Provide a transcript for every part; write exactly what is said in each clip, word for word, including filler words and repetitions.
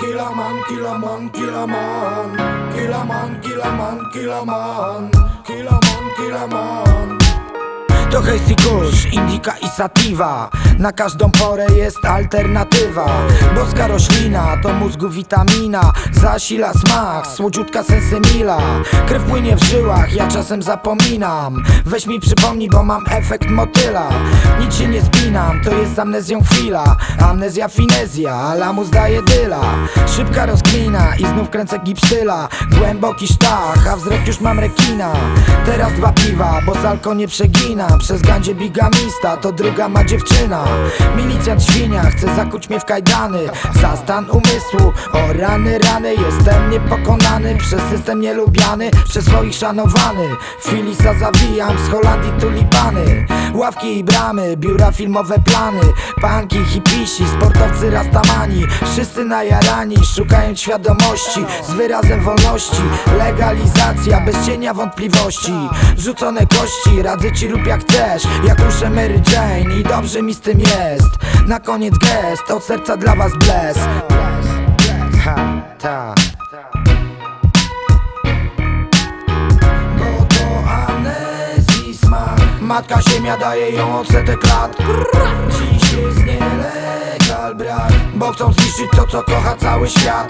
Killaman, Killaman, Killaman, Killaman, Killaman, Killaman, Killaman, Killaman. To hejs i kusz, indyka i sativa. Na każdą porę jest alternatywa. Boska roślina to mózgu witamina. Zasila smak, słodziutka sensemila. Krew płynie w żyłach, ja czasem zapominam. Weź mi przypomnij, bo mam efekt motyla. Nic się nie spinam, to jest z amnezją chwila. Amnezja finezja, lamus daje dyla. Szybka rozkmina i znów kręcę gipsztyla. Głęboki sztach, a wzrok już mam rekina. Teraz dwa piwa, bo salko nie przegina. Przez gandzie bigamista, to druga ma dziewczyna. Milicjant świnia, chce zakuć mnie w kajdany. Za stan umysłu, o rany, rany. Jestem niepokonany, przez system nielubiany, przez swoich szanowany. Filisa zawijam, z Holandii tulipany. Ławki i bramy, biura filmowe plany. Punki, hipisi, sportowcy rastamani. Wszyscy najarani, szukając świadomości. Z wyrazem wolności, legalizacja bez cienia wątpliwości. Wrzucone kości, radzę ci rób jak chcesz. Jak ruszę Mary Jane i dobrze mi z tym jest. Na koniec gest, od serca dla was bless. Ha, ta. Bo to amnezji smak. Matka ziemia daje ją odsetek lat. Dziś jest nielegal brak, bo chcą zniszczyć to, co kocha cały świat.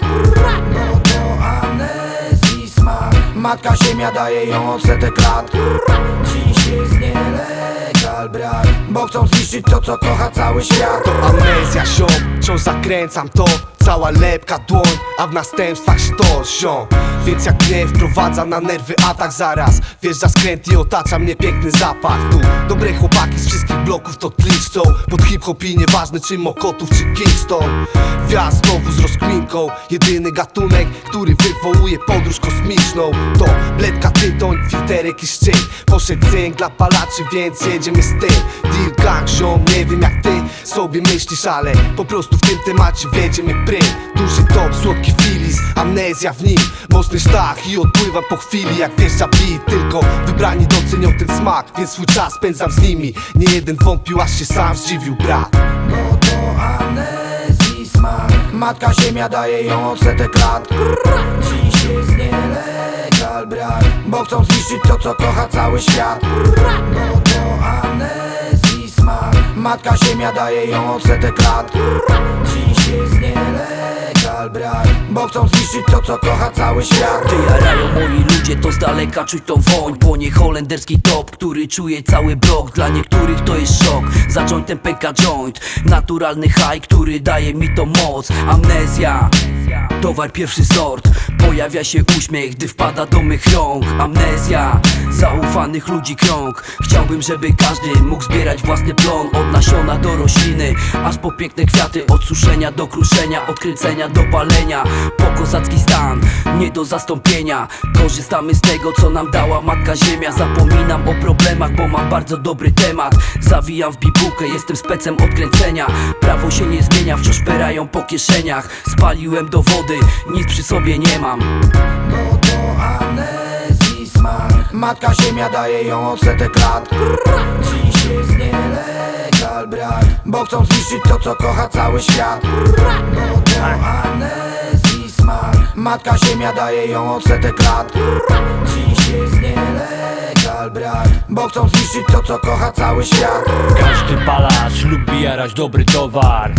Bo to amnezji smak. Matka ziemia daje ją odsetek lat. Dziś jest nielegal brak, bo chcą zniszczyć to, co kocha cały świat. To amnezja, ziom, wciąż zakręcam to. Cała lepka dłoń, a w następstwach sztos, ziom. Więc jak gniew wprowadza na nerwy atak zaraz. Wjeżdża skręt i otacza mnie piękny zapach. Tu dobre chłopaki z wszystkich bloków to tliczcą. Pod hip-hop i nieważne czy Mokotów czy Kingston. Wjazd znowu z rozkminką. Jedyny gatunek, który wywołuje podróż kosmiczną. To bledka tytoń, filterek i szczyt. Poszedł cynk dla palaczy, więc jedziemy z tym. Deal gang, ziom, nie wiem jak ty sobie myślisz, ale po prostu w tym temacie wiedziemy prym. Duży top, słodki filis, amnezja w nim. Mocny sztach i odpływam po chwili jak wjeżdża beat. Tylko wybrani docenią ten smak, więc swój czas spędzam z nimi. Nie jeden wątpił, aż się sam zdziwił brat. Bo to amnezji smak. Matka ziemia daje ją odsetek lat. Dziś jest nielegal brak, bo chcą zniszczyć to, co kocha cały świat. Bo to amnezji smak. Matka ziemia daje ją odsetek lat. Dziś jest nielegal brak, bo chcą zniszczyć to, co kocha cały świat. Ty jarają moi ludzie, to z daleka czuć tą woń. Po nie holenderski top, który czuje cały blok. Dla niektórych to jest szok, za jointem pęka joint. Naturalny high, który daje mi to moc. Amnezja, towar pierwszy sort. Pojawia się uśmiech, gdy wpada do mych rąk. Amnezja, zaufanych ludzi krąg. Chciałbym, żeby każdy mógł zbierać własny plon. Od nasiona do rośliny, aż po piękne kwiaty. Od suszenia do kruszenia, od kręcenia do palenia. Po kozacki stan, nie do zastąpienia. Korzystamy z tego, co nam dała Matka Ziemia. Zapominam o problemach, bo mam bardzo dobry temat. Zawijam w bibułkę, jestem specem od kręcenia. Prawo się nie zmienia, wciąż perają po kieszeniach. Spaliłem do wody, nic przy sobie nie mam. Bo to amnezji smak. Matka ziemia daje ją odsetek lat. Dziś jest nielegal brak, bo chcą zniszczyć to, co kocha cały świat. Bo to amnezji smak. Matka ziemia daje ją odsetek lat. Dziś jest nielegal brak, bo chcą zniszczyć to, co kocha cały świat. Każdy palacz lubi jarać dobry towar.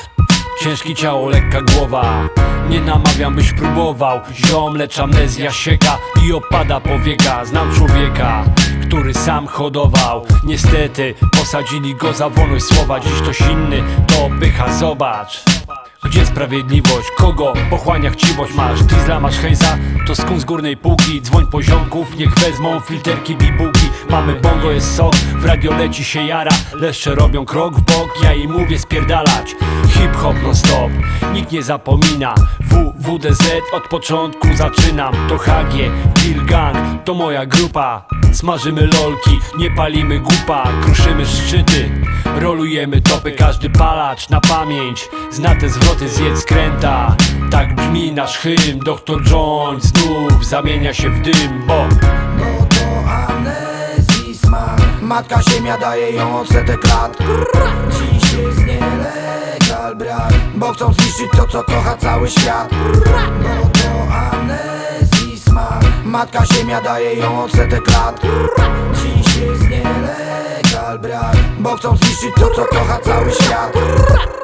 Ciężkie ciało, lekka głowa. Nie namawiam, byś próbował. Ziom, lecz amnezja sieka i opada powieka. Znam człowieka, który sam hodował. Niestety posadzili go za wolność słowa. Dziś ktoś inny to pycha, zobacz. Gdzie sprawiedliwość? Kogo pochłania chciwość? Masz diesla, masz hejza, to skąd z górnej półki? Dzwoń poziomków, niech wezmą filterki, bibułki. Mamy bongo, jest sok, w radio leci się jara. Leszcze robią krok w bok, ja im mówię spierdalać. Hip-hop non stop, nikt nie zapomina. W W D Z od początku zaczynam. To H G, Deal Gang, to moja grupa. Smażymy lolki, nie palimy gupa. Kruszymy szczyty, rolujemy topy. Każdy palacz na pamięć zna te zwroty, zjedz skręta. Tak brzmi nasz hymn. Doktor Joint znów zamienia się w dym, bo Bo to amnezji smak. Matka ziemia daje ją odsetek lat. Dziś jest nielegal brak, bo Bo chcą zniszczyć to, co kocha cały świat. Bo to amnezji smak. Matka ziemia daje ją odsetek lat. Dziś jest nielegal brak. Bo chcą zniszczyć to, co kocha cały świat.